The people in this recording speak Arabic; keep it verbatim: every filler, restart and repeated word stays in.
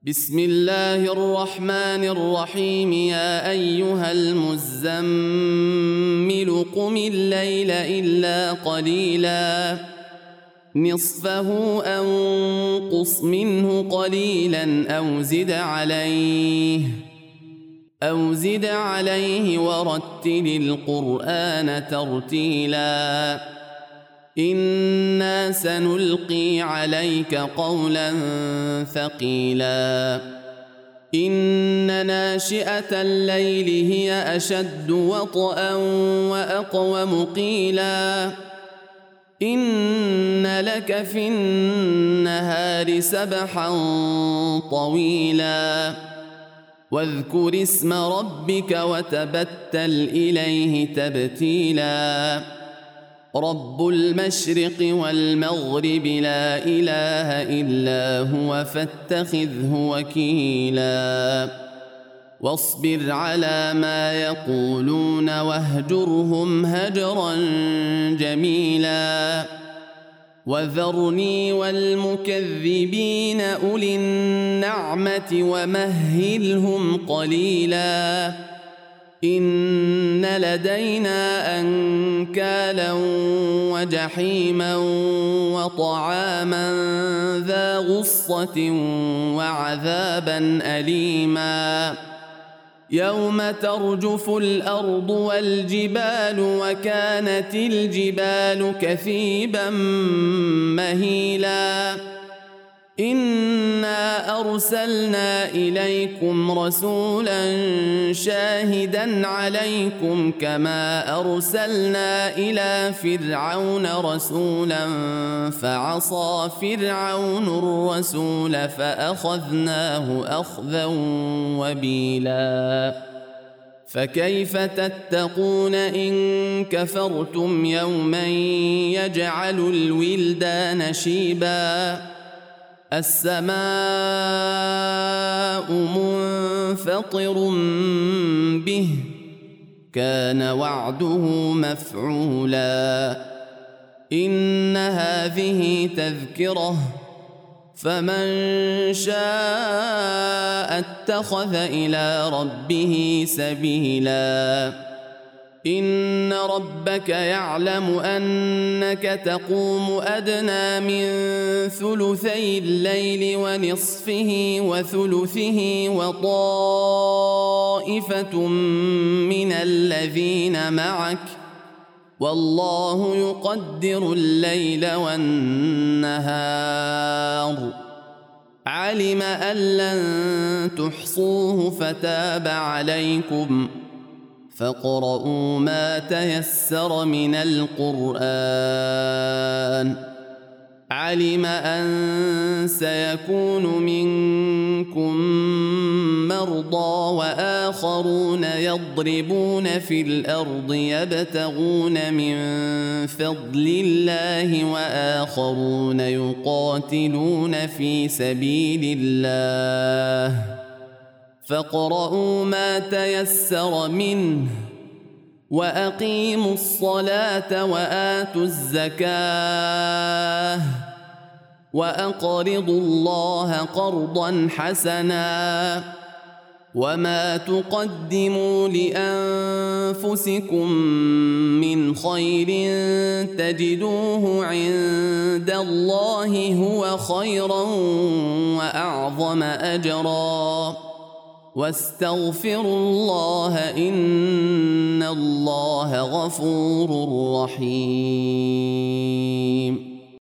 بسم الله الرحمن الرحيم. يا أيها المزمل قم الليل إلا قليلا نصفه أو انقص منه قليلا أو زد عليه أو زد عليه ورتل القرآن ترتيلا إنا سنلقي عليك قولا ثقيلا إن ناشئة الليل هي أشد وطئا وأقوم قيلا إن لك في النهار سبحا طويلا واذكر اسم ربك وتبتل إليه تبتيلا رب المشرق والمغرب لا إله إلا هو فاتخذه وكيلا واصبر على ما يقولون واهجرهم هجرا جميلا وذرني والمكذبين أولي النعمة ومهلهم قليلا إن لدينا أنكالا وجحيما وطعاما ذا غصة وعذابا أليما يوم ترجف الأرض والجبال وكانت الجبال كثيبا مهيلا إنا أرسلنا إليكم رسولا شاهدا عليكم كما أرسلنا إلى فرعون رسولا فعصى فرعون الرسول فأخذناه أخذا وبيلا فكيف تتقون إن كفرتم يوما يجعل الولدان شيبا السماء منفطر به كان وعده مفعولا إن هذه تذكرة فمن شاء اتخذ إلى ربه سبيلا إن ربك يعلم أنك تقوم أدنى من ثلثي الليل ونصفه وثلثه وطائفة من الذين معك والله يقدر الليل والنهار علم أن لن تحصوه فتاب عليكم فاقرؤوا ما تيسر من القرآن علم أن سيكون منكم مرضى وآخرون يضربون في الأرض يبتغون من فضل الله وآخرون يقاتلون في سبيل الله فاقرؤوا ما تيسر منه وأقيموا الصلاة وآتوا الزكاة وأقرضوا الله قرضا حسنا وما تقدموا لأنفسكم من خير تجدوه عند الله هو خيرا وأعظم أجرا واستغفروا الله إن الله غفور رحيم.